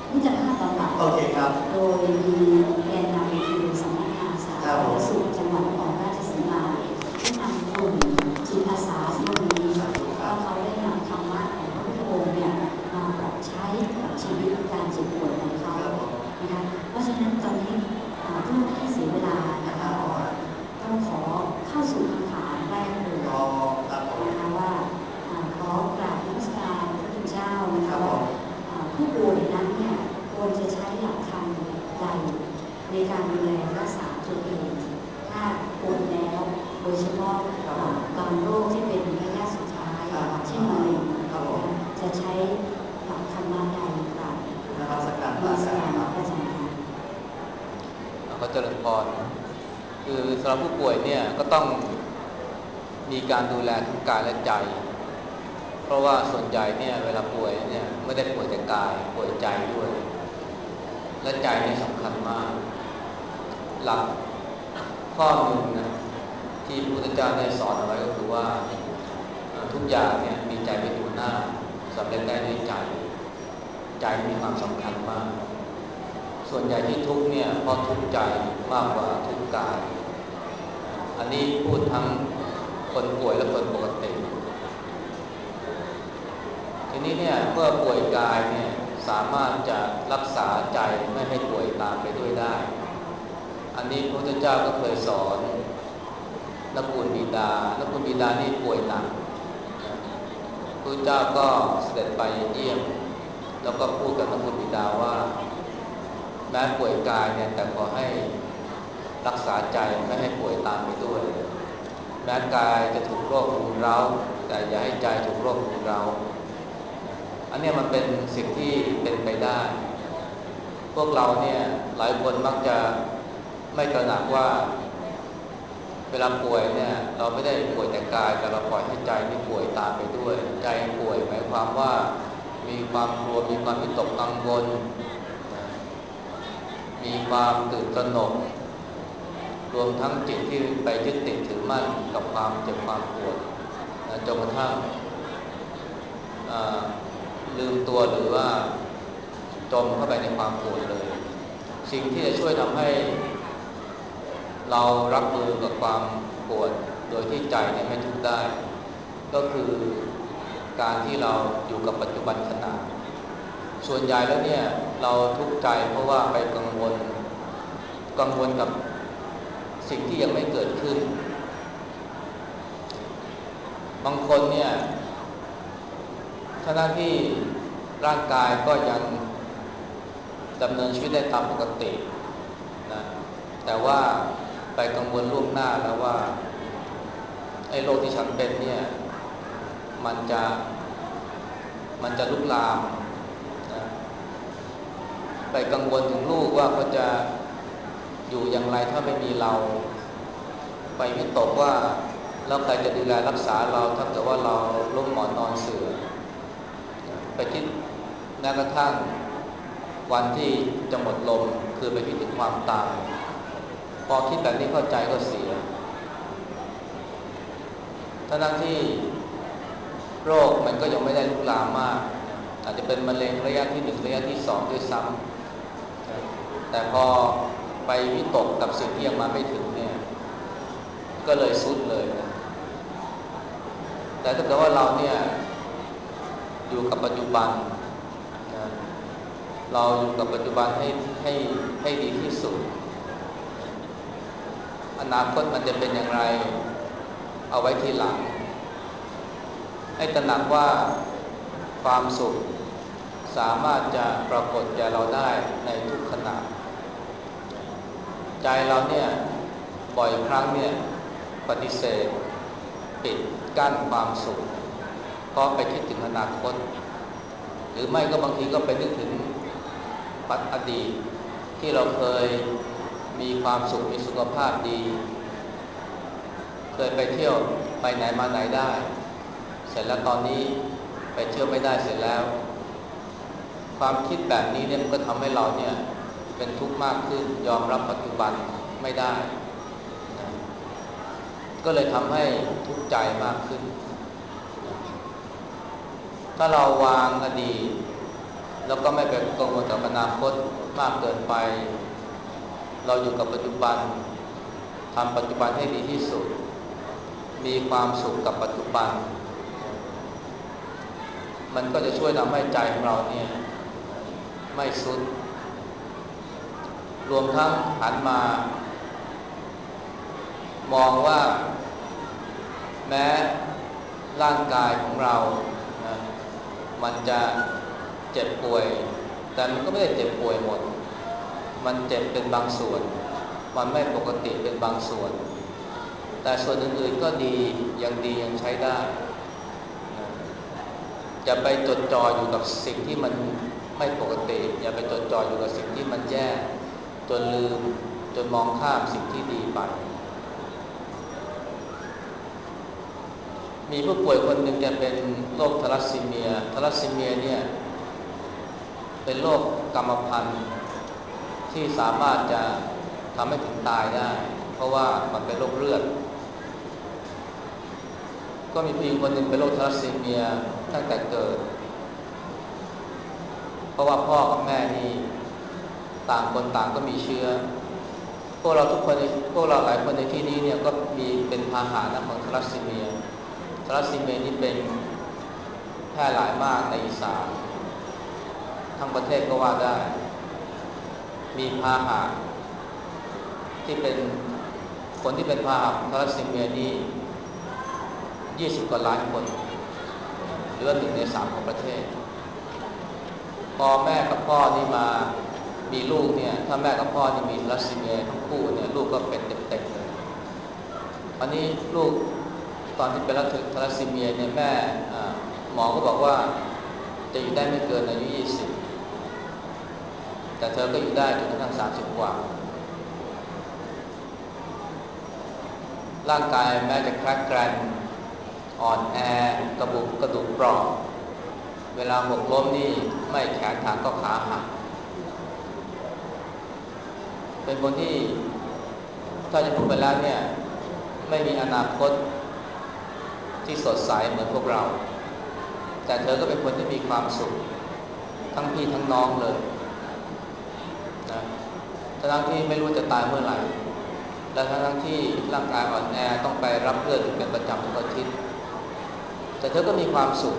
มิตรภาพบำบัดโอเคครับโดยมีแกนนำคือสำนักงานสาธารณสุขจังหวัดนครราชสีมาได้นำกลุ่มจิตอาสาพวกนี้ว่าเขาได้นำธรรมะของพระพุทธองค์เนี่ยมาปรับใช้กับชีวิตการเจ็บป่วยของเขานะคะเพราะฉะนั้นตอนนี้เพื่อไม่ให้เสียเวลานะคะต้องขอเข้าสู่คำถามแรกเลยนะคะว่าขอกราบนมัสการพระพุทธเจ้านะคะว่าผู้ป่วยนั้นเนี่ยควรจะใช้หลักธรรมใดในการดูแลรักษาตัวเองถ้าป่วยแล้วโดยเฉพาะบางโรคที่เป็นระยะสุดท้ายเช่นมะเร็งจะใช้หลักธรรมะใดค่ะนมัสการนมัสการพระอาจารย์ค่ะเขาเจริญพรคือสำหรับผู้ป่วยเนี่ยก็ต้องมีการดูแลทั้งกายและใจเพราะว่าส่วนใหญ่เนี่ยเวลาป่วยเนี่ยไม่ได้ป่วยแต่กายป่วยใจด้วยและใจเนี่ยสำคัญมากหลักข้อหนึ่งนะที่พระพุทธเจ้าได้สอนเอาไว้ก็คือว่าทุกอย่างเนี่ยมีใจเป็นหัวหน้าสำเร็จได้ด้วยใจใจมีความสำคัญมากส่วนใหญ่ที่ทุกข์เนี่ยเพราะทุกข์ใจมากกว่าทุกข์กายอันนี้พูดทั้งคนป่วยและคนปกติทีนี้เนี่ยเมื่อป่วยกายเนี่ยสามารถจะรักษาใจไม่ให้ป่วยตามไปด้วยได้อันนี้พระพุทธเจ้าก็เคยสอนนักบุญบิดานี่ป่วยหนักพระเจ้าก็เสด็จไปเยี่ยมแล้วก็พูดกับนักบุญบิดาว่าแม้ป่วยกายเนี่ยแต่ขอให้รักษาใจไม่ให้ป่วยตามไปด้วยแม้กายจะถูกโรครุมเร้าแต่อย่าให้ใจถูกโรครุมเร้าอันนี้มันเป็นสิ่งที่เป็นไปได้พวกเราเนี่ยหลายคนมักจะไม่ตระหนักว่าเวลาป่วยเนี่ยเราไม่ได้ป่วยแต่กายแต่เราปล่อยให้ใจนี่ป่วยตามไปด้วยใจป่วยหมายความว่ามีความกลัวมีความวิตกกังวลมีความตื่นตระหนกรวมทั้งจิตที่ไปยึดติดถือมั่นกับความเจ็บความปวดจนกระทั่งลืมตัวหรือว่าจมเข้าไปในความปวดเลยสิ่งที่จะช่วยทำให้เรารับมือกับความปวดโดยที่ใจเนี่ยไม่ทุกข์ได้ก็คือการที่เราอยู่กับปัจจุบันขณะส่วนใหญ่แล้วเนี่ยเราทุกข์ใจเพราะว่าไปกังวลกับสิ่งที่ยังไม่เกิดขึ้นบางคนเนี่ยทั้งที่ร่างกายก็ยังดำเนินชีวิตได้ตามปกตินะแต่ว่าไปกังวลล่วงหน้าแล้วว่าไอ้โรคที่ฉันเป็นเนี่ยมันจะลุกลามนะไปกังวลถึงลูกว่าเขาจะอยู่อย่างไรถ้าไม่มีเราไปวิตกว่าแล้วใครจะดูแลรักษาเราถ้าเกิดว่าเราล้มหมอนนอนเสื่อไปคิดแม้กระทั่งวันที่จะหมดลมคือไปคิดถึงความตายพอคิดแบบนี้เข้าใจก็เสียทั้งที่โรคมันก็ยังไม่ได้ลุกลามมากอาจจะเป็นมะเร็งระยะที่1ระยะที่2ด้วยซ้ำแต่พอไปวิตกกับสิ่งที่ยังมาไม่ถึงเนี่ยก็เลยสุดเลยนะแต่ถ้าเกิดว่าเราเนี่ยอยู่กับปัจจุบันนะเราอยู่กับปัจจุบันให้ดีที่สุดอนาคตมันจะเป็นอย่างไรเอาไว้ทีหลังให้ตระหนักว่าความสุขสามารถจะปรากฏแก่เราได้ในทุกขณะใจเราเนี่ยบ่อยครั้งเนี่ยปฏิเสธปิดกั้นความสุขเพราะไปคิดถึงอนาคตหรือไม่ก็บางทีก็ไปนึกถึงอดีตที่เราเคยมีความสุขมีสุขภาพดีเคยไปเที่ยวไปไหนมาไหนได้เสร็จแล้วตอนนี้ไปเที่ยวไม่ได้เสร็จแล้วความคิดแบบนี้เนี่ยมันก็ทำให้เราเนี่ยเป็นทุกข์มากขึ้นยอมรับปัจจุบันไม่ได้นะก็เลยทำให้ทุกข์ใจมากขึ้นนะถ้าเราวางอดีตแล้วก็ไม่ไปกังวลกับอนาคตมากเกินไปเราอยู่กับปัจจุบันทำปัจจุบันให้ดีที่สุดมีความสุขกับปัจจุบันมันก็จะช่วยทำให้ใจของเราเนี่ยไม่ทรุดรวมทั้งหันมามองว่าแม้ร่างกายของเรานะมันจะเจ็บป่วยแต่มันก็ไม่ได้เจ็บป่วยหมดมันเจ็บเป็นบางส่วนมันไม่ปกติเป็นบางส่วนแต่ส่วนอื่นๆก็ดียังใช้ได้นะอย่าไปจดจ่ออยู่กับสิ่งที่มันไม่ปกติอย่าไปจดจ่ออยู่กับสิ่งที่มันแย่จนลืมจนมองข้ามสิ่งที่ดีไปมีผู้ป่วยคนหนึ่งแกเป็นโรคทาลัสซีเมียเนี่ยเป็นโรคกรรมพันธุ์ที่สามารถจะทำให้ถึงตายได้เพราะว่ามันเป็นโรคเลือดก็มีผู้หญิงคนหนึ่งเป็นโรคทาลัสซีเมียตั้งแต่เกิดเพราะว่าพ่อกับแม่นี่ต่างคนต่างก็มีเชื้อพวกเราทุกคนพวกเราหลายคนในที่นี้เนี่ยก็มีเป็นพาหะของทาลัสซีเมียนี่เป็นแพร่หลายมากในอีสานทั้งประเทศก็ว่าได้มีพาหะที่เป็นคนที่เป็นพาหะของทาลัสซีเมียนี่20 กว่าล้านคนหรือว่า1 ใน 3ของประเทศพอแม่กับพ่อนี่มามีลูกเนี่ยถ้าแม่กับพ่อนี่มีทาลัสซีเมียทั้งคู่เนี่ยลูกก็เป็นเต็มๆเลยอันนี้ลูกตอนที่เป็นทาลัสซีเมียเนี่ยแม่หมอก็บอกว่าจะอยู่ได้ไม่เกินอายุ20แต่เธอก็อยู่ได้จนกระทั่ง30 กว่าร่างกายแม้จะแคร็กแกรนอ่อนแอกระดูกเปราะเวลาหกล้มนี่ไม่แขนขาก็ขาหักเป็นคนที่ถ้าจะพูดไปแล้วเนี่ยไม่มีอนาคตที่สดใสเหมือนพวกเราแต่เธอก็เป็นคนที่มีความสุขทั้งพี่ทั้งน้องเลยนะทั้งที่ไม่รู้จะตายเมื่อไหร่และทั้งที่ร่างกายอ่อนแอต้องไปรับเลือดอยู่เป็นประจำทุกอาทิตย์แต่เธอก็มีความสุข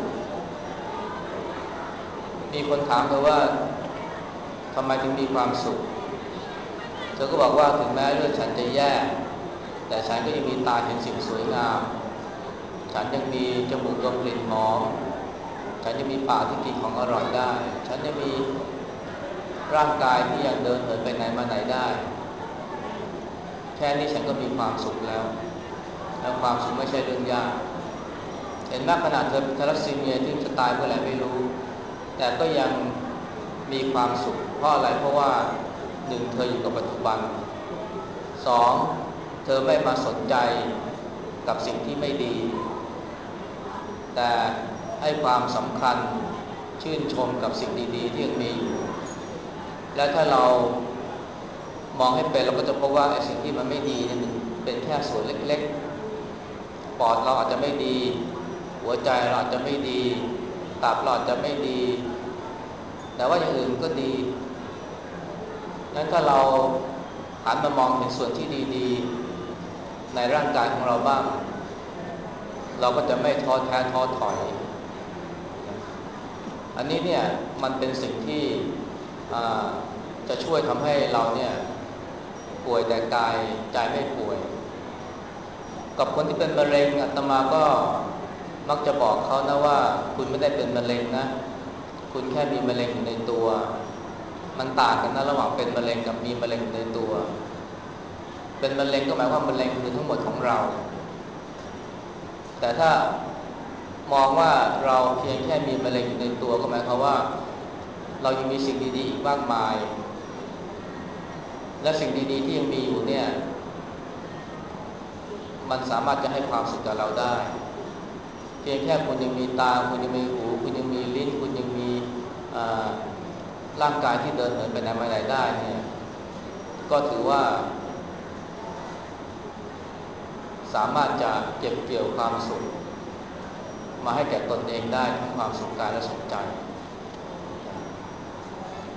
มีคนถามเธอว่าทำไมถึงมีความสุขเธอก็บอกว่าถึงแม้เลือดฉันจะแย่แต่ฉันก็ยังมีตาเห็นสิ่งสวยงามฉันยังมีจมูกดมกลิ่นหอมฉันยังมีปากที่กินของอร่อยได้ฉันยังมีร่างกายที่ยังเดินเหินไปไหนมาไหนได้แค่นี้ฉันก็มีความสุขแล้วความสุขไม่ใช่เรื่องยากเห็นไหมขนาดเธอเป็นทาลัสซีเมียที่จะตายเมื่อไหร่ไม่รู้แต่ก็ยังมีความสุขเพราะอะไรเพราะว่า1เธออยู่กับปัจจุบัน2เธอไม่มาสนใจกับสิ่งที่ไม่ดีแต่ให้ความสำคัญชื่นชมกับสิ่งดีๆที่ยังมีอยู่และถ้าเรามองให้เป็นเราก็จะพบว่าไอ้สิ่งที่มันไม่ดีเนี่ยมันเป็นแค่ส่วนเล็กๆปอดเราอาจจะไม่ดีหัวใจเราอาจจะไม่ดีตับเราอาจจะไม่ดีแต่ว่าอย่างอื่นก็ดีงั้นถ้าเราหันมามองเห็นส่วนที่ดีๆในร่างกายของเราบ้างเราก็จะไม่ท้อแท้ท้อถอยอันนี้เนี่ยมันเป็นสิ่งที่จะช่วยทำให้เราเนี่ยป่วยแต่กายใจไม่ป่วยกับคนที่เป็นมะเร็งอาตมาก็มักจะบอกเขานะว่าคุณไม่ได้เป็นมะเร็งนะคุณแค่มีมะเร็งอยู่ในตัวมันต่างกันนะระหว่างเป็นมะเร็งกับมีมะเร็งในตัวเป็นมะเร็งก็หมายความมะเร็งคือทั้งหมดของเราแต่ถ้ามองว่าเราเพียงแค่มีมะเร็งอยู่ในตัวก็หมายความว่าเรายังมีสิ่งดีๆอีกมากมายและสิ่งดีๆที่ยังมีอยู่เนี่ยมันสามารถจะให้ความสุขกับเราได้เพียงแค่คุณยังมีตาคุณยังมีหูคุณยังมีลิ้นคุณยังมีร่างกายที่เดินเหินไปไหนมาไหนได้เนี่ยก็ถือว่าสามารถจะเก็บเกี่ยวความสุขมาให้แก่ตนเองได้ทั้งความสุขกายและสุขใจ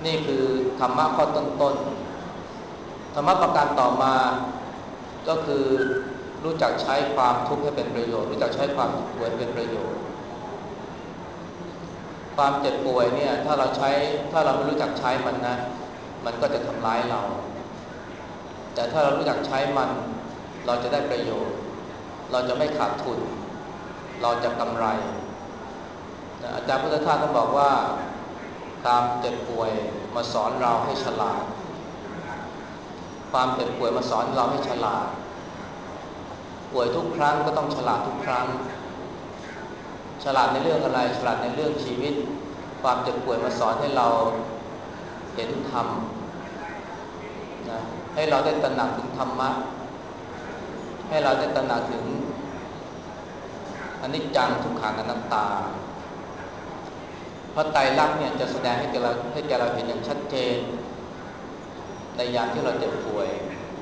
นี่คือธรรมะข้อต้นๆธรรมะประการต่อมาก็คือรู้จักใช้ความทุกข์ให้เป็นประโยชน์รู้จักใช้ความป่วยเป็นประโยชน์ความเจ็บป่วยเนี่ยถ้าเราไม่รู้จักใช้มันนะมันก็จะทำร้ายเราแต่ถ้าเรารู้จักใช้มันเราจะได้ประโยชน์เราจะไม่ขาดทุนเราจะกำไรอาจารย์พุทธทาสก็บอกว่าความเจ็บป่วยมาสอนเราให้ฉลาดความเจ็บป่วยมาสอนเราให้ฉลาดป่วยทุกครั้งก็ต้องฉลาดทุกครั้งฉลาดในเรื่องอะไรฉลาดในเรื่องชีวิตความเจ็บป่วยมาสอนให้เราเห็นธรรมนะให้เราได้ตระหนักถึงธรรมะให้เราได้ตระหนักถึงอนิจจังทุกขังอนัตตาเพราะไตรลักษณ์เนี่ยจะแสดงให้แก่เราเห็นอย่างชัดเจนในยามที่เราเจ็บป่วย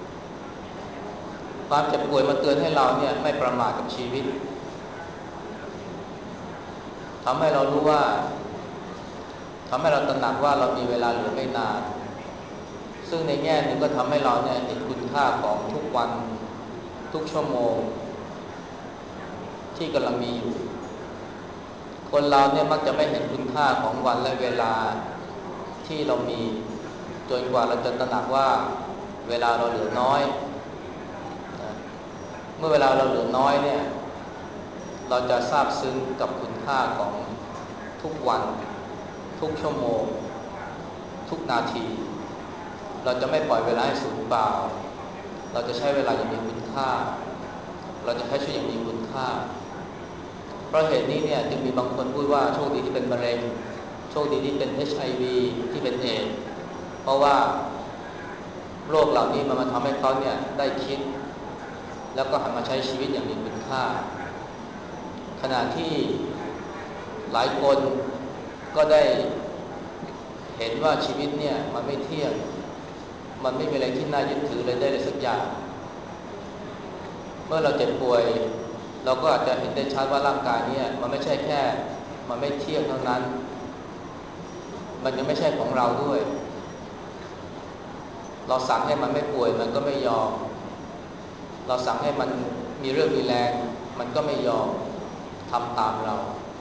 ความเจ็บป่วยมาเตือนให้เราเนี่ยไม่ประมาทกับชีวิตทำให้เรารู้ว่าทำให้เราตระหนักว่าเรามีเวลาเหลือไม่นานซึ่งในแง่หนึ่งก็ทำให้เราเนี่ยเห็นคุณค่าของทุกวันทุกชั่วโมงที่กำลังมีอยู่คนเราเนี่ยมักจะไม่เห็นคุณค่าของวันและเวลาที่เรามีจนกว่าเราจะตระหนักว่าเวลาเราเหลือน้อยเมื่อเวลาเราเหลือน้อยเนี่ยเราจะซาบซึ้งกับคุณค่าของทุกวันทุกชั่วโมงทุกนาทีเราจะไม่ปล่อยเวลาให้สูญเปล่าเราจะใช้เวลาอย่างมีคุณค่าเราจะใช้ชีวิตอย่างมีคุณค่าเพราะเหตุนี้เนี่ยจึงมีบางคนพูดว่าโชคดีที่เป็นมะเร็งโชคดีที่เป็น HIV ที่เป็นเอดส์เพราะว่าโรคเหล่านี้มันมาทำให้เขาเนี่ยได้คิดแล้วก็หันมาใช้ชีวิตอย่างมีคุณค่าขณะที่หลายคนก็ได้เห็นว่าชีวิตเนี่ยมันไม่เที่ยงมันไม่มีอะไรที่น่ายึดถือเลยได้เลยสักอย่างเมื่อเราเจ็บป่วยเราก็อาจจะเห็นได้ชัดว่าร่างกายเนี่ยมันไม่ใช่แค่มันไม่เที่ยงเท่านั้นมันยังไม่ใช่ของเราด้วยเราสั่งให้มันไม่ป่วยมันก็ไม่ยอมเราสั่งให้มันมีเรื่องมีแรงมันก็ไม่ยอมทำตามเรา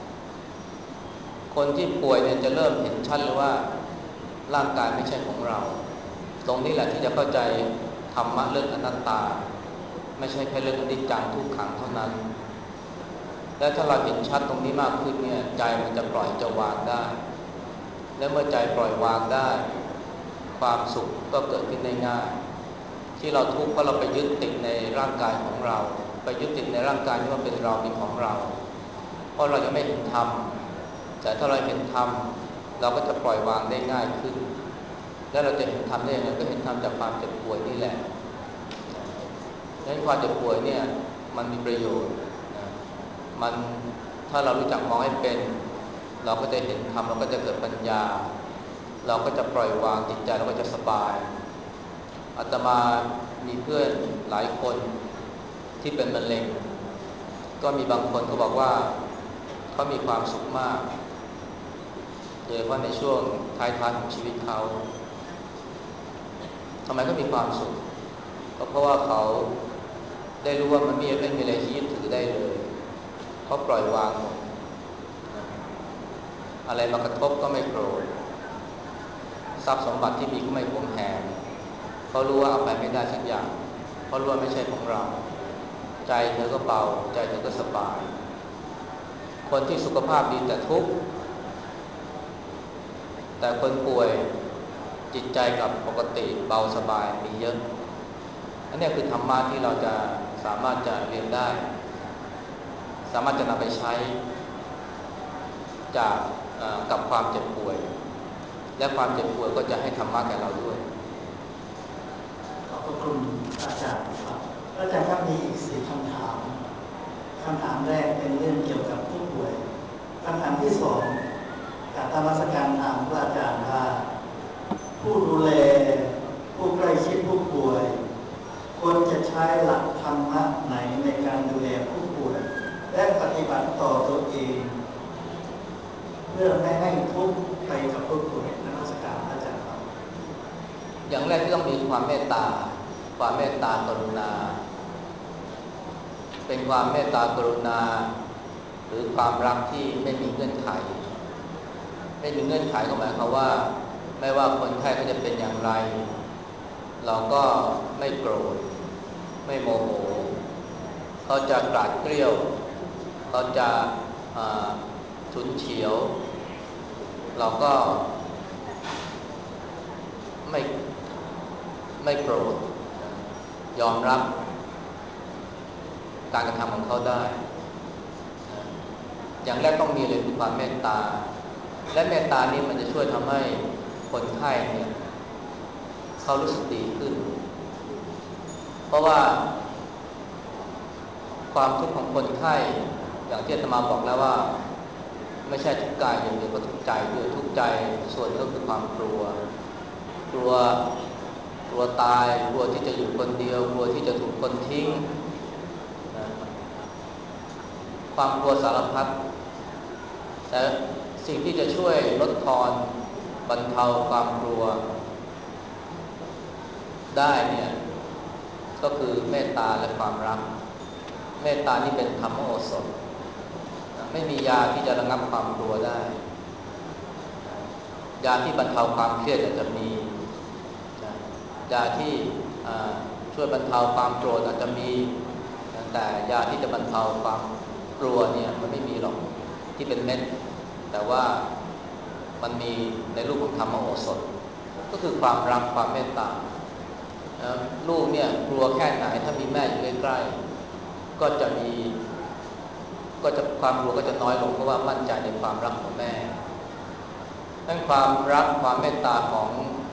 คนที่ป่วยเนี่ยจะเริ่มเห็นชัดเลยว่าร่างกายไม่ใช่ของเราตรงนี้แหละที่จะเข้าใจธรรมะเรื่องอนัตตาไม่ใช่แค่เรื่องอนิจจังทุกขังเท่านั้นและถ้าเราเห็นชัดตรงนี้มากขึ้นเนี่ยใจมันจะปล่อยจะวางได้และเมื่อใจปล่อยวางได้ความสุขก็เกิดขึ้นได้ง่ายที่เราทุกข์เพราะเราไปยึดติดในร่างกายของเราไปยึดติดในร่างกายที่ว่าเป็นเราเป็นของเราเพราะเรายังไม่เห็นธรรมแต่ถ้าเราเห็นธรรมเราก็จะปล่อยวางได้ง่ายขึ้นและเราจะเห็นธรรมได้ยังไงก็เห็นธรรมจากความเจ็บป่วยนี่แหละดังนั้นความเจ็บป่วยเนี่ยมันมีประโยชน์นะมันถ้าเรารู้จักมองให้เป็นเราก็จะเห็นธรรมเราก็จะเกิดปัญญาเราก็จะปล่อยวางจิตใจเราก็จะสบายอาตมามีเพื่อนหลายคนที่เป็นมะเร็งก็มีบางคนเขาบอกว่าเขามีความสุขมากโดยเฉพาะในช่วงท้ายๆของชีวิตเขาทำไมก็มีความสุขก็เพราะว่าเขาได้รู้ว่ามันไม่มีอะไรที่ยึดถือได้เลยเขาปล่อยวางหมดอะไรมากระทบก็ไม่โกรธทรัพย์สมบัติที่มีก็ไม่หวงแหนเขารู้ว่าเอาไปไม่ได้สักอย่างเพราะรู้ว่าไม่ใช่ของเราใจเธอก็เบาใจเธอก็สบายคนที่สุขภาพดีแต่ทุกข์แต่คนป่วยจิตใจกับปกติเบาสบายมีเยอะอันนี้คือธรรมะที่เราจะสามารถจะเรียนได้สามารถจะนำไปใช้จากกับความเจ็บป่วยและความเจ็บป่วยก็จะให้ธรรมะแก่เราด้วยขอบคุณอาจารย์ครับอาจารย์ครับมีอีก4คำถามคำถามแรกเป็นเรื่องเกี่ยวกับผู้ป่วยคำถามที่2การนมัสการถามพระอาจารย์ว่าผู้ดูแลผู้ใกล้ชิดผู้ป่วยควรจะใช้หลักธรรมะไหนในการดูแลผู้ป่วยและปฏิบัติต่อตัวเองเพื่อไม่ให้ทุกข์ไปกับผู้ป่วยนมัสการอาจารย์อย่างแรกที่ต้องมีความเมตตาความเมตตากรุณาเป็นความเมตตากรุณาหรือความรักที่ไม่มีเงื่อนไขไม่มีเงื่อนไขก็หมายความว่าไม่ว่าคนไข้เขาจะเป็นอย่างไรเราก็ไม่โกรธไม่โมโหเขาจะกราดเกรี้ยวเขาจะฉุนเฉียวเราก็ไม่โกรธยอมรับการกระทำของเขาได้อย่างแรกต้องมีเลยคือความเมตตาและเมตตานี้มันจะช่วยทำให้คนไข้เนี่ยเขารู้สึกดีขึ้นเพราะว่าความทุกข์ของคนไข้อย่างที่อาตมาบอกแล้วว่าไม่ใช่ทุกข์กายอย่างเดียวก็ทุกข์ใจด้วยทุกข์ใจส่วนก็คือความกลัวกลัวตายกลัวที่จะอยู่คนเดียวกลัวที่จะถูกคนทิ้งนะความกลัวสารพัดแต่สิ่งที่จะช่วยลดทอนบรรเทาความกลัวได้เนี่ยก็คือเมตตาและความรักเมตตานี่เป็นธรรมโอสถไม่มียาที่จะระงับความกลัวได้ยาที่บรรเทาความเครียดอาจจะมียาที่ช่วยบรรเทาความโกรธอาจจะมีแต่ยาที่จะบรรเทาความกลัวเนี่ยมันไม่มีหรอกที่เป็นเม็ดแต่ว่ามันมีในรูปของธรรมโอสถก็คือความรักความเมตตาลูกเนี่ยกลัวแค่ไหนถ้ามีแม่อยู่ใกล้ๆก็จะความกลัวก็จะน้อยลงเพราะว่ามั่นใจในความรักของแม่นั่นความรักความเมตตาของ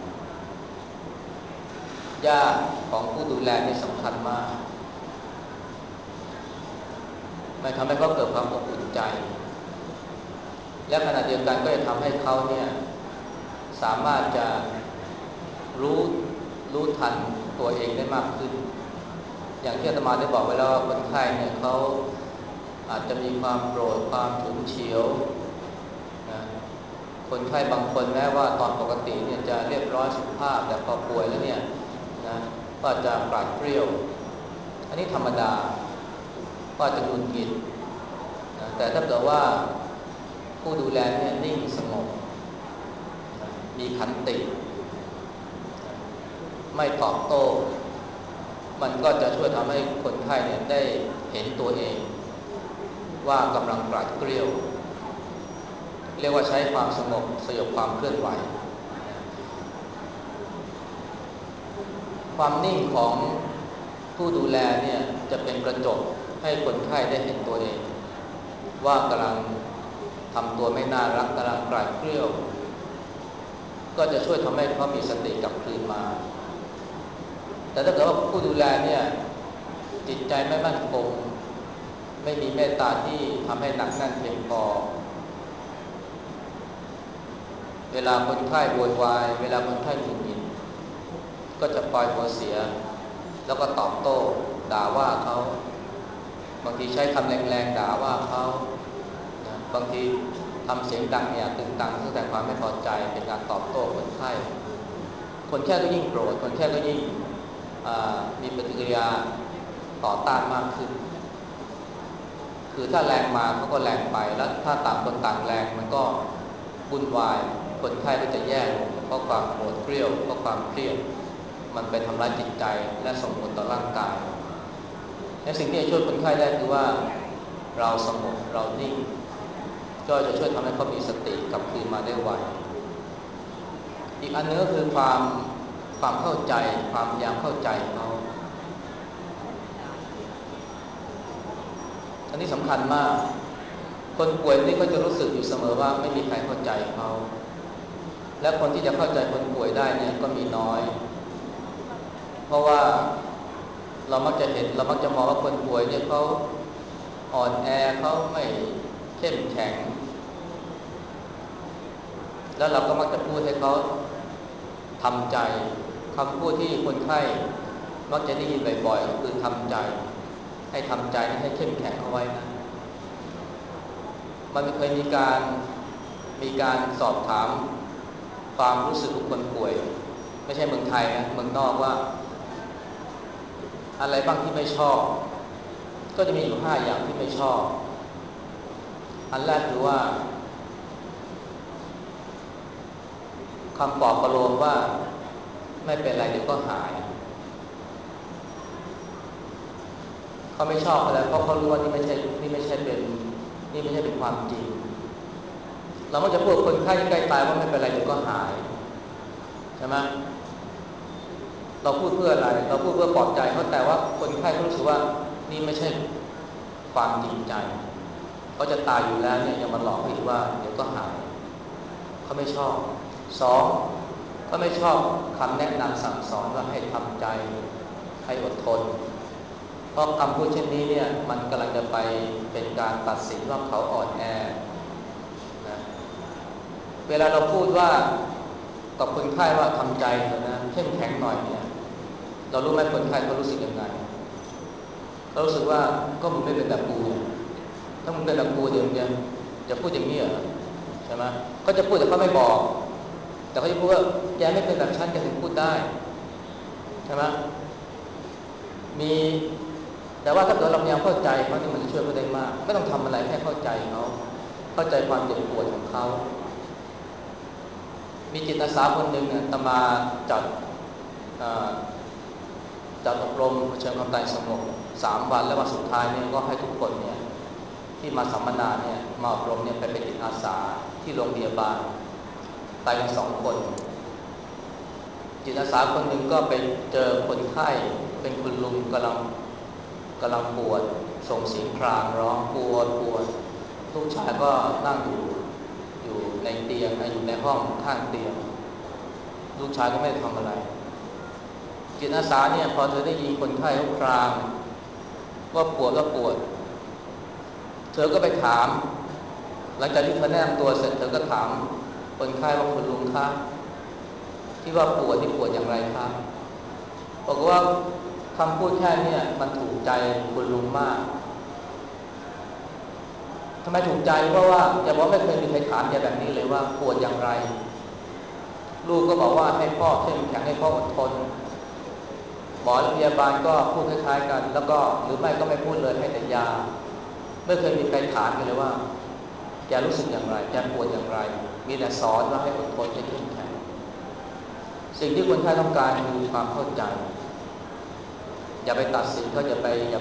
ญาติของผู้ดูแลนี่สำคัญมากมันทำให้เขาเกิดความอบอุ่นใจและขณะเดียวกันก็จะทำให้เขาเนี่ยสามารถจะรู้ทันตัวเองได้มากขึ้นอย่างที่อาตมาได้บอกไว้แล้วว่าคนไข้เนี่ยเขาอาจจะมีความโกรธความฉุนเฉียวนะคนไข้บางคนแม้ว่าตอนปกติเนี่ยจะเรียบร้อยสุภาพแต่พอป่วยแล้วเนี่ยนะก็จะกราดเกรี้ยวอันนี้ธรรมดาก็จะหงุดหงิดนะแต่ถ้าเกิดว่าผู้ดูแลเนี่ยนิ่งสงบนะมีขันตินะไม่ตอบโต้มันก็จะช่วยทำให้คนไข้เนี่ยได้เห็นตัวเองว่ากำลังกราดเกรี้ยวเรียกว่าใช้ความสงบสยบความเคลื่อนไหวความนิ่งของผู้ดูแลเนี่ยจะเป็นกระจกให้คนไข้ได้เห็นตัวเองว่ากำลังทำตัวไม่น่ารักกำลังกราดเกรี้ยวก็จะช่วยทำให้เขามีสติกลับคืนมาแต่ถ้าเกิดว่าผู้ดูแลเนี่ยจิตใจไม่มั่นคงไม่มีเมตตาที่ทำให้หนักแน่นเพียงพอเวลาคนไข้โวยวายเวลาคนไข้หงุดหงิดก็จะปล่อยหัวเสียแล้วก็ตอบโต้ด่าว่าเขาบางทีใช้คำแรงๆด่าว่าเขาบางทีทำเสียงดังเนี่ยตึงตังแสดงความไม่พอใจเป็นการตอบโต้คนไข้คนไข้ก็ยิ่งโกรธคนไข้ก็ยิ่งมีปฏิกิริยาต่อต้านมากขึ้นคือถ้าแรงมาเขาก็แรงไปแล้วถ้าต่างคนต่างแรงมันก็วุ่นวายคนไข้ก็จะแย่ลงเพราะความโกรธเกรี้ยวเพราะความเครียดมันไปทำร้ายจิตใจและส่งผลต่อร่างกายและสิ่งที่จะช่วยคนไข้ได้คือว่าเราสงบเรานิ่งก็จะช่วยทำให้เขามีสติกลับคืนมาได้ไวอีกอันนึงก็คือความเข้าใจความพยายามเข้าใจเขาอันนี้สำคัญมากคนป่วยนี่ก็จะรู้สึกอยู่เสมอว่าไม่มีใครเข้าใจเขาและคนที่จะเข้าใจคนป่วยได้เนี่ยก็มีน้อยเพราะว่าเรามักจะมองว่าคนป่วยเนี่ยเขาอ่อนแอเขาไม่เข้มแข็งแล้วเราก็มักจะพูดให้เขาทำใจคำพูดที่คนไข้มักจะได้ยินบ่อยๆก็คือทำใจให้ทำใจให้เข้มแข็งเอาไว้นะมันเคยมีการสอบถามความรู้สึกของคนป่วยไม่ใช่เมืองไทยนะเมืองนอกว่าอะไรบ้างที่ไม่ชอบก็จะมีอยู่5อย่างที่ไม่ชอบอันแรกคือว่าคำปลอบประโลมว่าไม่เป็นไรเดี๋ยวก็หายเขาไม่ชอบอะไรเพราะเขารู้ว่านี่ไม่ใช่เป็นความจริงเราก็จะพูดคนไข้ที่ใกล้ตายว่าไม่เป็นไรเดี๋ยวก็หายใช่ไหมเราพูดเพื่ออะไรเราพูดเพื่อปลอบใจเขาแต่ว่าคนไข้เขารู้สึกว่านี่ไม่ใช่ความจริงใจเขาจะตายอยู่แล้วเนี่ยยังมาหลอกอีกว่าเดี๋ยวก็หายเขาไม่ชอบ2ก็ไม่ชอบคำแนะนำสั่งสอนว่าให้ทำใจให้อดทนเพราะคำพูดเช่นนี้เนี่ยมันกำลังจะไปเป็นการตัดสินว่าเขาอ่อนแอนะเวลาเราพูดว่ากับคนไข้ว่าทำใจเถอะนะเข้มแข็งหน่อยเนี่ยเรารู้ไหมคนไข้เขารู้สึกยังไงเขารู้สึกว่าก็มึงไม่เป็นแบบกูถ้ามึงเป็นแบบกูเดี๋ยวมึงจะพูดอย่างนี้เหรอใช่ไหมเขาจะพูดแต่เขาไม่บอกแต่เขาจะพูดว่าแกไม่เป็นแบบฉันแกถึงพูดได้ใช่ไหมมีแต่ว่าถ้าเกิดเราพยายามเข้าใจเขาเนี่ยมันจะช่วยเขาได้มากไม่ต้องทำอะไรแค่เข้าใจเขาเข้าใจความเจ็บปวดของเขามีจิตอาสาคนหนึ่งเนี่ยตมาจัดอบรมเชิญความตายสงบ3 วันแล้ววันสุดท้ายเนี่ยก็ให้ทุกคนเนี่ยที่มาสัมมนาเนี่ยมาอบรมเนี่ยไปเป็นจิตอาสาที่โรงพยาบาลตายกัน2 คนจิตอาสาคนหนึ่งก็ไปเจอคนไข้เป็นคุณลุงกำลังปวดส่งเสียงครางร้องปวดลูกชายก็นั่งอยู่ในเตียงอยู่ในห้องข้างเตียงลูกชายก็ไม่ได้ทำอะไรจิตอาสาเนี่ยพอเธอได้ยินคนไข้เขาครางว่าปวดเธอก็ไปถามหลังจากที่เธอแนะนำตัวเสร็จเธอก็ถามคนไข้ว่าคุณลุงคะที่ว่าปวดนี่ปวดอย่างไรครับบอกว่าคำพูดแค่นี้มันถูกใจคุณลุงมากทำไมถูกใจเพราะว่าอย่าบอกไม่เคยมีใครถามแกแบบนี้เลยว่าปวดอย่างไรลูกก็บอกว่าให้พ่อเข้มแข็งให้พ่ออดทนหมอและพยาบาลก็พูดคล้ายๆกันแล้วก็หรือไม่ก็ไม่พูดเลยให้แต่ยาไม่เคยมีใครถามกันเลยว่าแกรู้สึกอย่างไรแกปวดอย่างไรมีแต่สอนว่าให้อดทนให้เข้มแข็งสิ่งที่คนไข้ต้องการคือความเข้าใจอย่าไปตัดสินเขาอย่า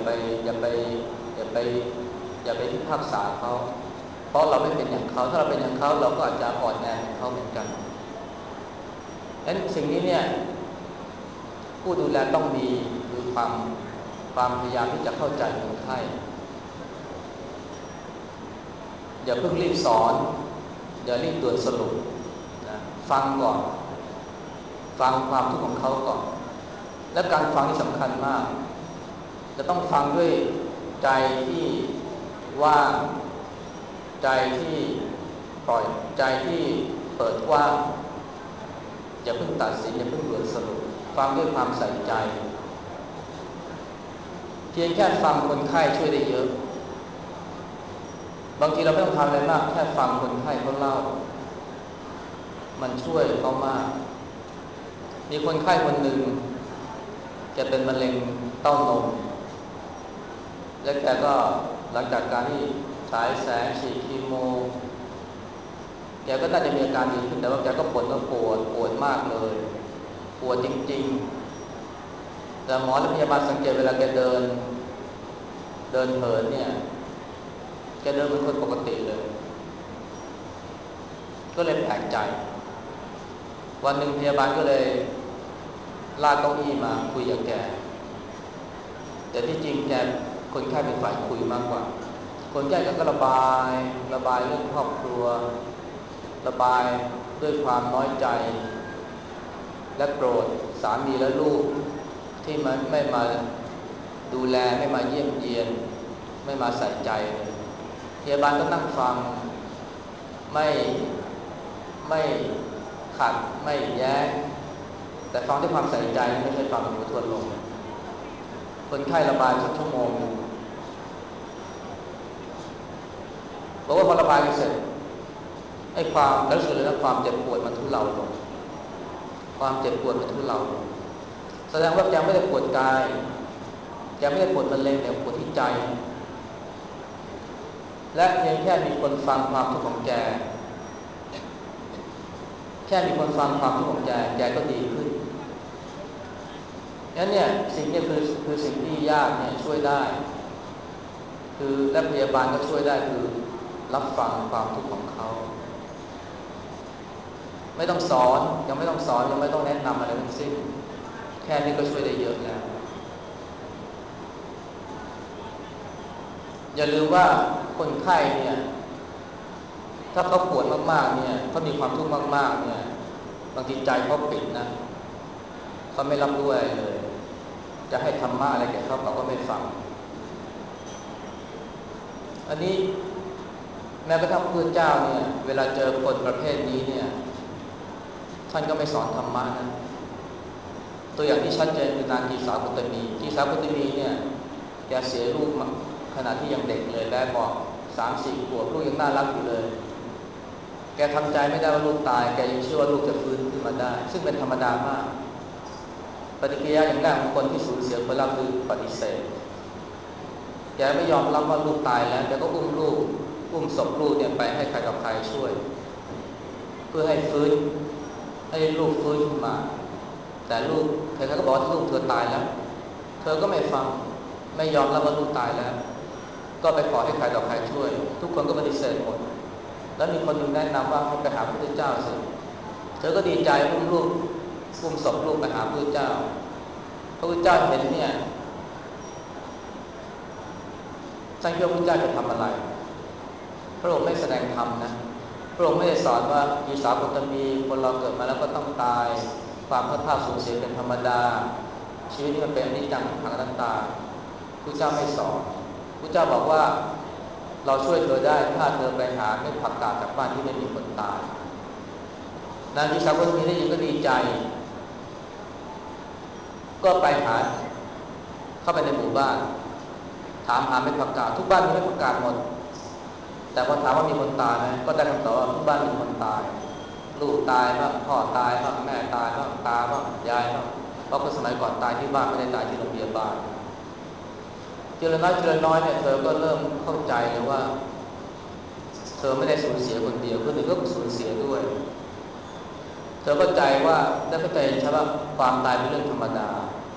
ไปพิพากษาเขาเพราะเราไม่เป็นอย่างเขาถ้าเราเป็นอย่างเขาเราก็อาจจะอ่อนแอเหมือนเขาเหมือนกันดังนั้นสิ่งนี้เนี่ยผู้ดูแลต้องมีคือความพยายามที่จะเข้าใจคนไข้อย่าเพิ่งรีบสอนอย่ารีบด่วนสรุปนะฟังก่อนฟังความทุกข์ของเขาก่อนและการฟังที่สำคัญมากจะต้องฟังด้วยใจที่ว่างใจที่ปล่อยใจที่เปิดกว้างอย่าเพิ่งตัดสินอย่าเพิ่งด่วนสรุปฟังด้วยความใส่ใจเพียงแค่ฟังคนไข้ช่วยได้เยอะบางทีเราไม่ต้องทำอะไรมากแค่ฟังคนไข้เขาเล่ามันช่วยเขามากมีคนไข้คนหนึ่งแกเป็นมะเร็งเต้านมและแกก็หลังจากการที่ฉายแสงฉีดคีโมแกก็น่าจะมีอาการดีขึ้นแต่ว่าแกก็ปวดมากเลยปวดจริงๆแต่หมอและพยาบาลสังเกตเวลาแกเดินเหินเนี่ยแกเดินเหมือนคนปกติเลยก็เลยแปลกใจวันหนึ่งพยาบาลก็เลยลากเก้าอี้มาคุยกับแกแต่ที่จริงแกคนไข้เป็นฝ่ายคุยมากกว่าคนไข้ก็ระบายเรื่องครอบครัวระบายด้วยความน้อยใจและโกรธสามีและลูกที่มันไม่มาดูแลไม่มาเยี่ยมเยียนไม่มาใส่ใจพยาบาลก็นั่งฟังไม่ขัดไม่แย้งแต่ฟังด้วยความใส่ใจไม่ใช่ฟังหัวทวนลมคนไข้ระบายสักชั่วโมงบอกว่าพอระบายเสร็จไอ้ความรู้สึกเลยนะความเจ็บปวดมันทุเลาลงความเจ็บปวดมันทุเลาแสดงว่าแกไม่ได้ปวดกายแกไม่ได้ปวดมะเร็งแต่ปวดที่ใจและเพียงแค่มีคนฟังความทุกข์ของแกแค่มีคนฟังความทุกข์ของแกก็ดีขึ้นงั้นเนี่ยสิ่งนี้คือสิ่งที่ญาติเนี่ยช่วยได้คือและพยาบาลก็ช่วยได้คือรับฟังความทุกข์ของเขาไม่ต้องสอนยังไม่ต้องสอนยังไม่ต้องแนะนำอะไรทั้งสิ้นแค่นี้ก็ช่วยได้เยอะแล้วอย่าลืมว่าคนไข้เนี่ยถ้าเขาปวดมากๆเนี่ยเขามีความทุกข์มากๆเนี่ยบางทีใจเขาปิดนะเขาไม่รับรู้อะไรเลยจะให้ธรรมะอะไรแก่เขาก็ไม่ฟังอันนี้แม้กระทั่งพระพุทธเจ้าเนี่ยเวลาเจอคนประเภทนี้เนี่ยท่านก็ไม่สอนธรรมะนะตัวอย่างที่ชัดเจนคือนางกีสาปุตตมีเนี่ยแกเสียลูกขณะที่ยังเด็กเลยแล้วบอก3-4 ขวบลูกยังน่ารักอยู่เลยแกทำใจไม่ได้ว่าลูกตายแกยังเชื่อว่าลูกจะฟื้นขึ้นมาได้ซึ่งเป็นธรรมดามากปฏิกิริยาอย่างแรกของคนที่สูญเสียคนรักคือปฏิเสธแกไม่ยอมรับว่าลูกตายแล้วแกก็อุ้มศพลูกเนี่ยไปให้ใครกับใครช่วยเพื่อให้ฟื้นให้ลูกฟื้นขึ้นมาแต่ลูกใครๆก็บอกว่าลูกเธอตายแล้วเธอก็ไม่ฟังไม่ยอมรับว่าลูกตายแล้วก็ไปขอให้ใครต่อใครช่วยทุกคนก็ปฏิเสธหมดแล้วมีคนหนึ่งแนะนำว่าให้ไปหาพระพุทธเจ้าสิเธอก็ดีใจอุ้มศพลูกไปหาพระพุทธเจ้าพระพุทธเจ้าเห็นเนี่ยท่านคิดว่าพระพุทธเจ้าจะทำอะไรพระองค์ไม่แสดงธรรมนะพระองค์ไม่ได้สอนว่ากีสาปุตตมีคนเราเกิดมาแล้วก็ต้องตายความพัดพรากสูญเสียเป็นธรรมดาชีวิตนี้มันเป็นอนิจจังทุกขังอนัตตาพระเจ้าไม่สอนพระเจ้าบอกว่าเราช่วยเธอได้ถ้าเธอไปหาเม็ดผักกาดจากบ้านที่ไม่มีคนตายนางกีสาปุตตมีได้ยินก็ดีใจก็ไปหาเข้าไปในหมู่บ้านถามหาเม็ดผักกาดทุกบ้านมีเม็ดผักกาดหมดแต่พอถามว่ามีคนตายไหมก็ได้คำตอบว่าทุกบ้านมีคนตายลูกตายบ้างพ่อตายบ้างแม่ตายบ้างตาบ้างยายบ้างเพราะคนสมัยก่อนตายที่บ้านไม่ได้ตายที่โรงพยาบาลเจริญน้อยเนี่ยเธอก็เริ่มเข้าใจเลยว่าเธอไม่ได้สูญเสียคนเดียวคนอื่นก็สูญเสียด้วยเธอเข้าใจว่าได้เข้าใจใช่ว่าความตายเป็นเรื่องธรรมดา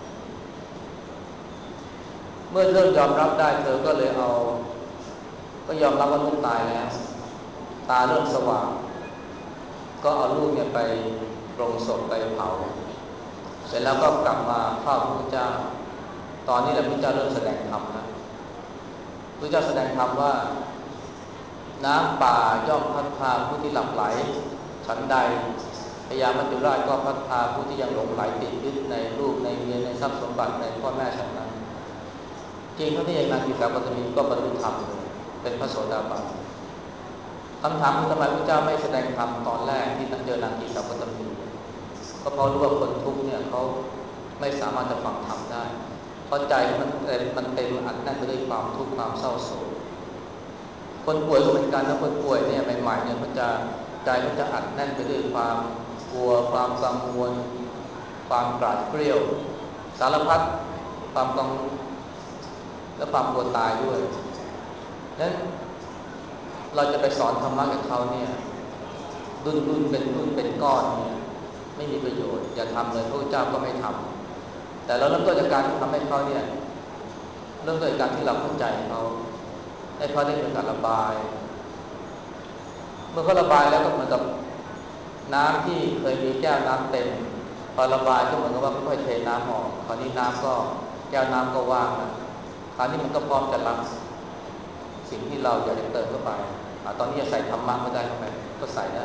เมื่อเริ่มยอมรับได้เธอก็เลยก็ยอมรับว่าลูกตายแล้วตาเริ่มสว่างก็เอาลูกเนี่ยไปปรงศพไปเผาเสร็จแล้วก็กลับมาเฝ้าพระพุทธเจ้าตอนนี้แหละพระพุทธเจ้าเริ่มแสดงธรรมนะพระพุทธเจ้าแสดงธรรมว่าน้ำป่าย่อมพัดพาผู้ที่หลับไหลฉันใดพญามัจจุราชก็พัดพาผู้ที่ยังหลงไหลติดยึดในลูกในเมียในทรัพย์สมบัติในพ่อแม่ฉันนั้นจริงเท่าที่นางกีสาปุตตมีก็บรรลุธรรมเป็นพระโสดาบันคำถามคือทำไมพระเจ้าไม่แสดงธรรมตอนแรกที่เจอนางกีสาปุตตมีก็เพราะรู้ว่าคนทุกข์เนี่ยเขาไม่สามารถจะฟังธรรมได้เพราะใจมันเต็มอัดแน่นไปด้วยความทุกข์ความเศร้าโศกคนป่วยก็เหมือนกันนะคนป่วยเนี่ยใหม่ๆเนี่ยใจมันจะอัดแน่นไปด้วยความกลัวความกังวลความกราดเกรี้ยวสารพัดความกังวลและความกลัวตายด้วยนั้นเราจะไปสอนธรรมะกับเขาเนี่ยดุนเป็นก้อนเนี่ยไม่มีประโยชน์อย่าทำเลยพระเจ้าก็ไม่ทำแต่เราเริ่มต้นจากการที่ทำให้เขาเนี่ยเริ่มต้นจากการที่เราเข้าใจเขาให้เขาได้มีการระบายเมื่อเขาระบายแล้วก็เหมือนกับน้ำที่เคยมีแก้วน้ำเต็มพอระบายก็เหมือนกับว่าค่อยๆเทน้ำออกคราวนี้น้ำก็แก้วน้ำก็ว่างนะคราวนี้มันก็พร้อมจะรับสิ่งที่เราอยากจะเติมเข้าไปตอนนี้จะใส่ธรรมะก็ได้เข้าไปก็ใส่ได้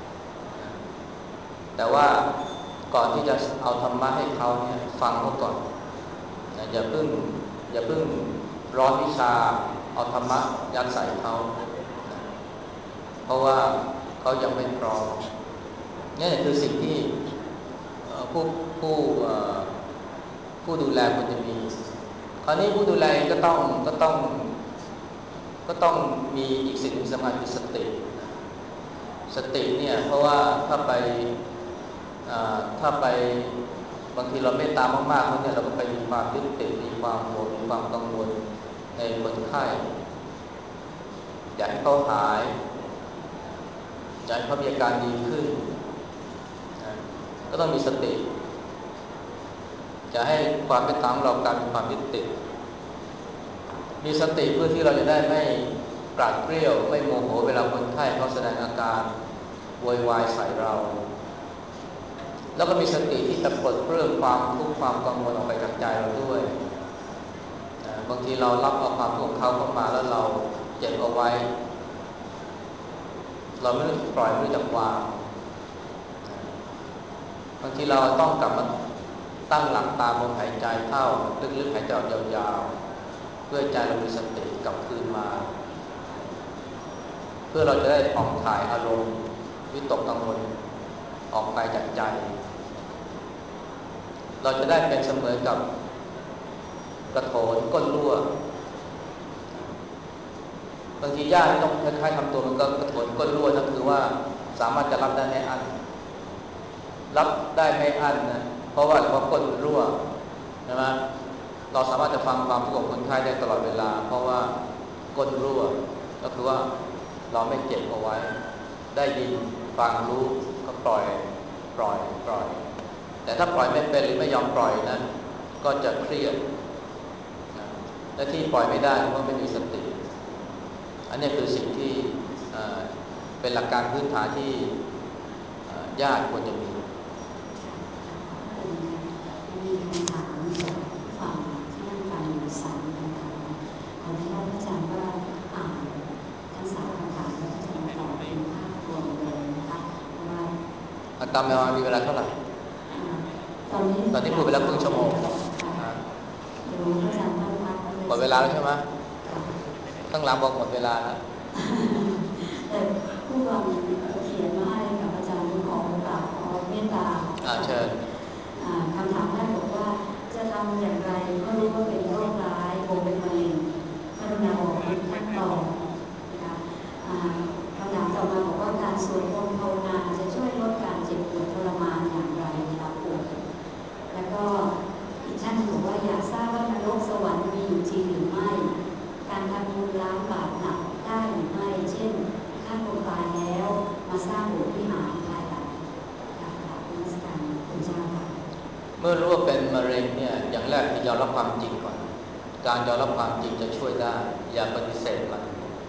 แต่ว่าก่อนที่จะเอาธรรมะให้เขาเนี่ยฟังเขาก่อนนะอย่าเพิ่งร้อนวิชาเอาธรรมะยัดใส่เขานะเพราะว่าเขายังไม่พร้อมนี่คือสิ่งที่ผู้ผู้ผู้ดูแลควรจะมีคราวนี้ผู้ดูแลก็ต้องมีอีกสิ่งสำคัญคือสติเนี่ยเพราะว่าถ้าไปถ้าไปบางทีเราเมตตามากๆแล้วเนี่ยเราก็ไปมีความยึดติดมีความห่วงมีความกังวลในคนไข้อยากให้เขาหายอยากให้เขามีอาการดีขึ้นนะก็ต้องมีสติจะให้ความเป็นตามเรากลายเป็นความยึดติดมีสติเพื่อที่เราจะได้ไม่กราดเกรี้ยวไม่โมโหเวลาคนไข้เขาแสดงอาการโวยวายใส่เราแล้วก็มีสติที่จะปลดเปลื้องความทุกข์ความกังวลออกไปจากใจเราด้วยบางทีเรารับเอาความทุกข์ของเขาเข้ามาแล้วเราเก็บเอาไว้เราไม่รู้จักปล่อยไม่รู้จักวางบางทีเราต้องกลับมาตั้งหลักตามลมหายใจเข้าลึกๆหายใจออกยาวๆเพื่อใจเรามีสติกลับคืนมาเพื่อเราจะได้ผ่องถ่ายอารมณ์วิตกกังวลออกไปจากใจเราจะได้เป็นเสมือนกับกระโถนก้นรั่วบางทีญาติต้องคล้ายๆทำตัวมันก็กระโถนก้นรั่วนั่นคือว่าสามารถจะรับได้ไม่อั้นรับได้ไม่อั้นนะเพราะว่าก้นมันรั่วใช่ไหมเราสามารถจะฟังความทุกข์ของคนไข้ได้ตลอดเวลาเพราะว่าก้นรั่วก็คือว่าเราไม่เก็บเอาไว้ได้ยินฟังรู้ก็ปล่อยแต่ถ้าปล่อยไม่เป็นหรือไม่ยอมปล่อยนั้นก็จะเครียดนะและที่ปล่อยไม่ได้เพราะไม่มีสติอันนี้คือสิ่งที่เป็นหลักการพื้นฐานที่ญาติควรจะมีคำถามจากฝั่งที่นั่งฟังอยู่3 คำถามขออนุญาตอาจารย์ว่าอ่านทั้ง3 คำถามแล้วจะมาตอบเป็นภาพรวมเลยนะคะเพราะว่าตามเวลามีเวลาเท่าไหร่ตอนนี้พูดไปแล้วครึ่งชั่วโมงเดี๋ยวอาจารย์ต้องพักหมดเวลาแล้วใช่ไหมข้างหลังบอกหมดเวลาแล้วแต่ผู้ฟังเขียนมาให้กับอาจารย์ขอโอกาสขอเมตตาเชิญคำถามแรกบอกว่าจะทำอย่างไรเมื่อรู้ว่าเป็นโรคร้ายเป็นมะเร็งกรุณาบอกเป็นขั้นตอนนะคะคำถามต่อมาบอกว่าการสวดมนต์ภาวนาจะช่วยลดการเจ็บปวดทรมานอย่างไรเวลาป่วยแล้วก็อีกท่านบอกว่าอยากทราบว่านรกสวรรค์มีอยู่จริงหรือไม่การทำบุญล้างบาปหนักได้หรือไม่เช่นฆ่าคนตายแล้วมาสร้างโบสถ์วิหารภายหลังการกราบนมัสการคุณเจ้าค่ะเมื่อรู้ว่าเป็นมะเร็งเนี่ยอย่างแรกคือยอมรับความจริงก่อนการยอมรับความจริงจะช่วยได้อย่าปฏิเสธมัน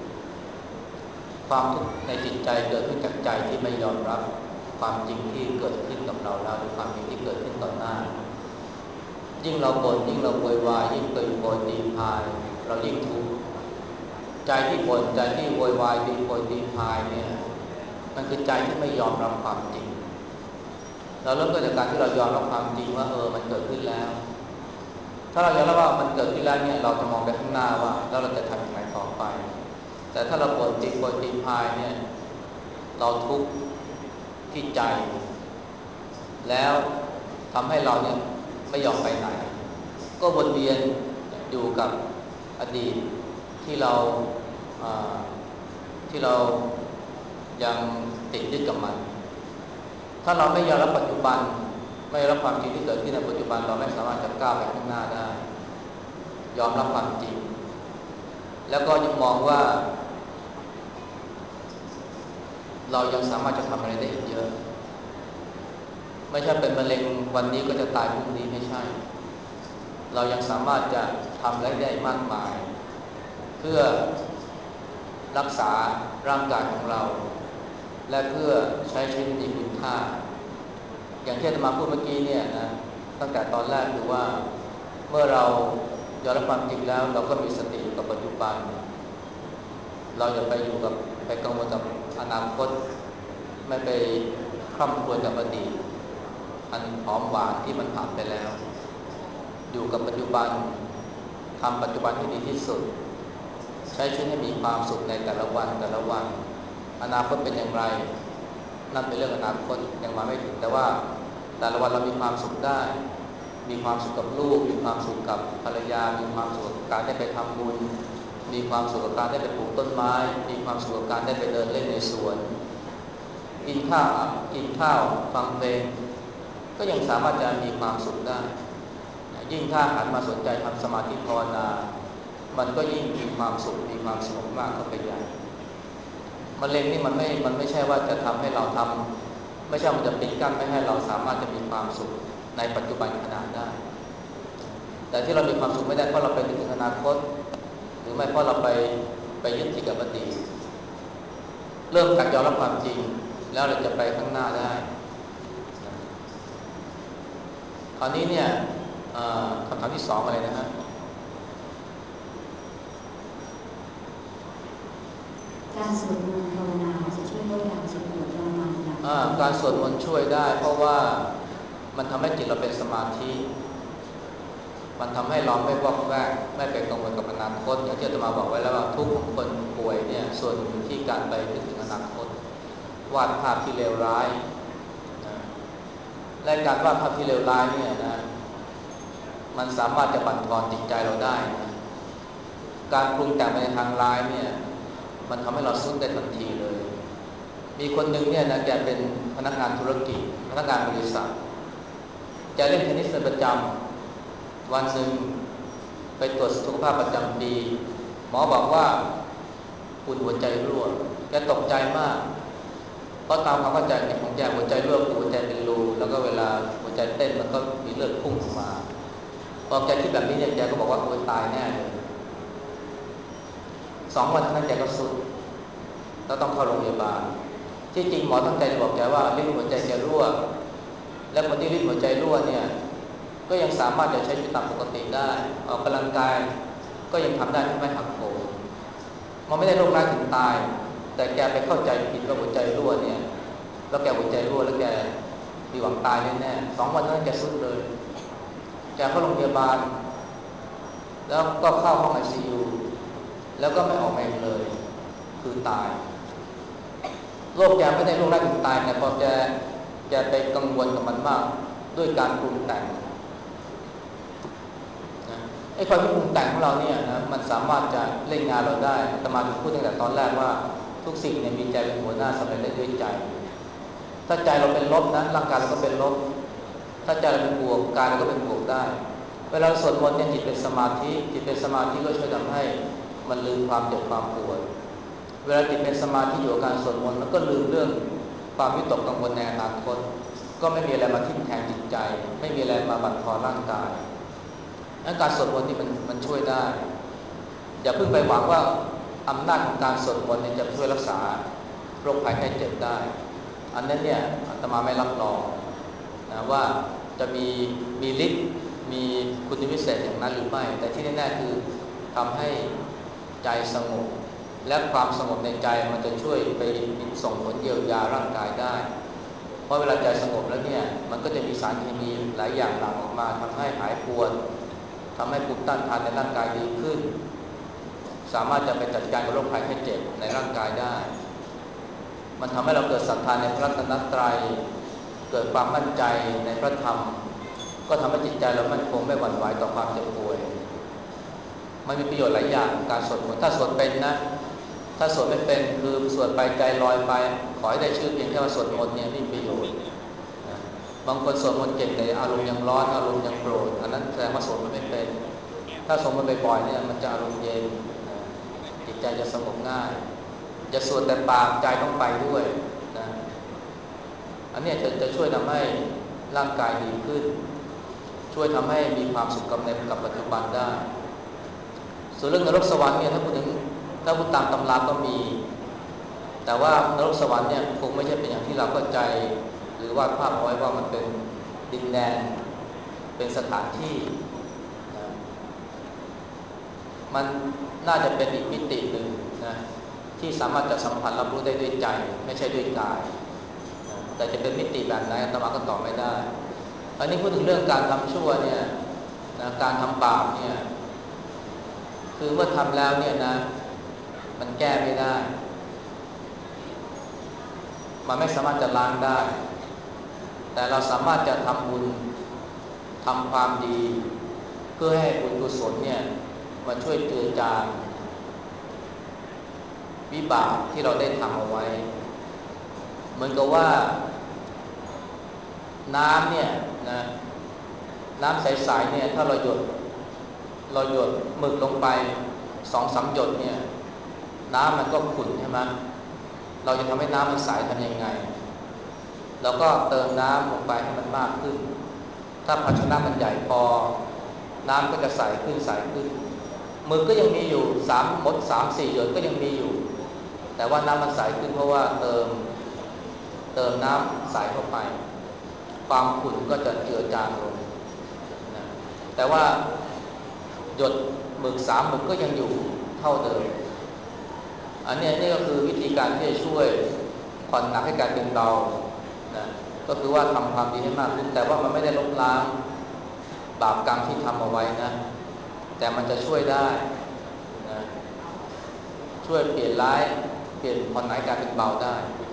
ความทุกข์ในจิตใจเกิดขึ้นจากใจที่ไม่ยอมรับความจริงที่เกิดขึ้นกับเราแล้วหรือความจริงที่เกิดขึ้นต่อหน้ายิ่งเราบ่นยิ่งเราโวยวายยิ่งตื่นโวยตีพายเรายิ่งทุกข์ใจที่บ่นใจที่โวยวายตีโวยตีพายเนี่ยมันคือใจที่ไม่ยอมรับความจริงเราเริ่มต้นจากการที่เรายอมรับความจริงว่ามันเกิดขึ้นแล้วถ้าเรายอมรับว่ามันเกิดขึ้นแล้วเนี่ยเราจะมองไปข้างหน้าว่าแล้วเราจะทำอย่างไรต่อไปแต่ถ้าเราบ่นตีโวยตีพายเนี่ยเราทุกข์ที่ใจแล้วทำให้เราเนี่ยไม่ยอมไปไหนก็วนเวียนอยู่กับอดีตที่เรายังติดยึดกับมันถ้าเราไม่ยอมรับปัจจุบันไม่รับความจริงที่เกิดขึ้นในปัจจุบันเราไม่สามารถจะก้าวไปข้างหน้าได้ยอมรับความจริงแล้วก็ยังมองว่าเรายังสามารถจะทำอะไรได้อีกเยอะไม่ใช่เป็นมะเร็งวันนี้ก็จะตายพรุ่งนี้ไม่ใช่เรายังสามารถจะทำอะไรได้มากมายเพื่อรักษาร่างกายของเราและเพื่อใช้ชีวิตมีคุณค่าอย่างที่อาตมาพูดเมื่อกี้เนี่ยนะตั้งแต่ตอนแรกคือว่าเมื่อเรายอมรับความจริงแล้วเราก็มีสติอยู่กับปัจจุบันเราอย่าไปอยู่กับไปกังวลกับอนาคตไม่ไปคร่ำครวญกับอดีตอันหอมหวานที่มันผ่านไปแล้วอยู่กับปัจจุบันทำปัจจุบันให้ดีที่สุดใช้ชีวิตให้มีความสุขในแต่ละวันอนาคตเป็นอย่างไรนั่นเป็นเรื่องอนาคตยังมาไม่ถึงแต่ว่าแต่ละวันเรามีความสุขได้มีความสุขกับลูกมีความสุขกับภรรยามีความสุขกับการได้ไปทำบุญมีความสุขกับการได้ไปปลูกต้นไม้มีความสุขกับการได้ไปเดินเล่นในสวนกินข้าวฟังเพลงก็ยังสามารถจะมีความสุขได้ยิ่งถ้าหันมาสนใจทำสมาธิภาวนามันก็ยิ่งมีความสุขมีความสงบมากเข้าไปใหญ่มะเร็งนี่มันไม่ใช่ว่าจะทำให้เราทำไม่ใช่มันจะปิดกั้นไม่ให้เราสามารถจะมีความสุขในปัจจุบันขณะได้แต่ที่เรามีความสุขไม่ได้เพราะเราไปนึกถึงอนาคตหรือไม่เพราะเราไปยึดติดกับอดีตเริ่มการยอมรับความจริงแล้วเราจะไปข้างหน้าได้คราวนี้เนี่ยคำถามที่สองอะไรนะฮะการสวดมนต์ภาวนาจะช่วยลดการเจ็บปวดทรมานอย่างการสวดมนต์ช่วยได้เพราะว่ามันทำให้จิตเราเป็นสมาธิมันทำให้เราไม่วอกแวกไม่ไปกังวลกับอนาคตอย่างที่อาตมาบอกไว้แล้วว่าทุกคนป่วยเนี่ยส่วนอยู่ที่การไปนึกถึงอนาคตวาดภาพที่เลวร้ายนะและการวาดภาพที่เลวร้ายเนี่ยนะมันสามารถจะบั่นทอนจิตใจเราได้นะการปรุงแต่งไปในทางร้ายเนี่ยมันทำให้เราซุดได้ทันทีเลยมีคนหนึ่งเนี่ยนะแกเป็นพนักงานธุรกิจพนักงานบริษัทแกเล่นเทนนิสเป็นประจำวันหนึ่งไปตรวจสุขภาพประจำปีหมอบอกว่าคุณหัวใจรั่วแกตกใจมากเพราะตามความเข้าใจของแกหัวใจรั่วคือหัวใจเป็นรูแล้วก็เวลาหัวใจเต้นมันก็มีเลือดพุ่งออกมาพอแกคิดแบบนี้เนี่ยแกก็บอกว่าโอ๊ยตายแน่เลย2 วันเท่านั้นแกก็สุดแล้วต้องเข้าโรงพยาบาลที่จริงหมอตั้งใจจะบอกแกว่าลิ้นหัวใจแกรั่วและคนที่ลิ้นหัวใจรั่วเนี่ยก็ยังสามารถจะใช้ชีวิตตามปกติได้ออกกำลังกายก็ยังทำได้ไม่หักโหมมันไม่ได้โรคร้ายถึงตายแต่แกไปเข้าใจผิดว่าหัวใจรั่วเนี่ยแล้วแกหัวใจรั่วแล้วแกมีหวังตายแน่ๆ2 วันนั้นแกสุดเลยแกเข้าโรงพยาบาลแล้วก็เข้าห้อง ICU แล้วก็ไม่ออกมาอีกเลยคือตายโรคแกไม่ได้โรคร้ายถึงตายแต่พอแกไปกังวลกับมันมากด้วยการปรุงแต่งนะไอ้ความที่ปรุงแต่งของเราเนี่ยนะมันสามารถจะเล่นงานเราได้อาตมาถึงพูดตั้งแต่ตอนแรกว่าทุกสิ่งเนี่ยมีใจเป็นหัวหน้าสำเร็จได้ด้วยใจถ้าใจเราเป็นลบนะร่างกายเราก็เป็นลบถ้าใจเราเป็นบวกกายเราก็เป็นบวกได้เวลาสวดมนต์เนี่ยจิตเป็นสมาธิจิตเป็นสมาธิก็ช่วยทำให้มันลืมความเจ็บความปวดเวลาจิตเป็นสมาธิอยู่กับการสวดมนต์มันก็ลืมเรื่องความวิตกกังวลในอนาคตก็ไม่มีอะไรมาทิ่มแทงจิตใจไม่มีอะไรมาบั่นทอนร่างกายการสวดมนต์นี่มันช่วยได้อย่าเพิ่งไปหวังว่าอำนาจของการสวดมนต์จะช่วยรักษาโรคภัยไข้เจ็บได้อันนั้นเนี่ยอาตมาไม่รับรองนะว่าจะมีฤทธิ์มีคุณวิเศษอย่างนั้นหรือไม่แต่ที่แน่ๆคือทำให้ใจสงบและความสงบในใจมันจะช่วยไปส่งผลเยียวยาร่างกายได้เพราะเวลาใจสงบแล้วเนี่ยมันก็จะมีสารเคมีหลายอย่างหลั่งออกมาทำให้หายปวดทำให้ภูมิต้านทานในร่างกายดีขึ้นสามารถจะไปจัดการกับโรคภัยไข้เจ็บในร่างกายได้มันทำให้เราเกิดศรัทธาในพระรัตนตรัยเกิดความมั่นใจในพระธรรมก็ทำให้จิตใจเรามั่นคงไม่หวั่นไหวต่อความเจ็บป่วยมันมีประโยชน์หลายอย่างการสวดมนต์ถ้าสวดเป็นนะถ้าสวดไม่เป็นคือสวดไปใจลอยไปขอให้ได้ชื่อเพียงแค่ว่าสวดมนต์เนี่ยไม่มีประโยชน์บางคนสวดมนต์เก่งแต่อารมณ์ยังร้อนอารมณ์ยังโกรธอันนั้นแสดงว่าสวดมันไม่เป็นถ้าสวดมันบ่อยๆเนี่ยมันจะอารมณ์เย็นจิตใจจะสงบง่ายจะสวดแต่ปากใจต้องไปด้วยนะอันนี้จะช่วยทำให้ร่างกายดีขึ้นช่วยทำให้มีความสุขกับปัจจุบันได้ส่วนเรื่องนรกสวรรค์เนี่ยถ้าพูดตามตำราก็มีแต่ว่านรกสวรรค์เนี่ยคงไม่ใช่เป็นอย่างที่เราเข้าใจหรือวาดภาพเอาไว้ว่ามันเป็นดินแดนเป็นสถานที่นะมันน่าจะเป็นอีกมิติหนึ่งนะที่สามารถจะสัมผัสรับรู้ได้ด้วยใจไม่ใช่ด้วยกายนะแต่จะเป็นมิติแบบไหนอาตมาก็ตอบไม่ได้อันนี้พูดถึงเรื่องการทำชั่วเนี่ยนะการทำบาปเนี่ยคือเมื่อทำแล้วเนี่ยนะมันแก้ไม่ได้มันไม่สามารถจะล้างได้แต่เราสามารถจะทำบุญทำความดีเพื่อให้บุญกุศลเนี่ยมาช่วยเจือจางวิบากที่เราได้ทำเอาไว้เหมือนกับว่าน้ำเนี่ยนะน้ำใสๆเนี่ยถ้าเราหยดหมึกลงไป2-3 หยดเนี่ยน้ำมันก็ขุ่นใช่ไหมเราจะทำให้น้ำมันใสทำยังไงเราก็เติมน้ำลงไปให้มันมากขึ้นถ้าภาชนะมันใหญ่พอน้ำก็จะใสขึ้นหมึกก็ยังมีอยู่3-4 หยดก็ยังมีอยู่แต่ว่าน้ำมันใสขึ้นเพราะว่าเติมน้ำใสเข้าไปความขุ่นก็จะเจือจางลงนะแต่ว่าหยดหมึก3 หมึกก็ยังอยู่เท่าเดิมอันนี้ก็คือวิธีการที่จะช่วยผ่อนหนักให้กลายเป็นเบานะก็คือว่าทำความดีให้มากขึ้นแต่ว่ามันไม่ได้ลบล้างบาปกรรมที่ทำเอาไว้นะแต่มันจะช่วยได้นะช่วยเปลี่ยนผ่อนหนักกลายเป็นเบาได้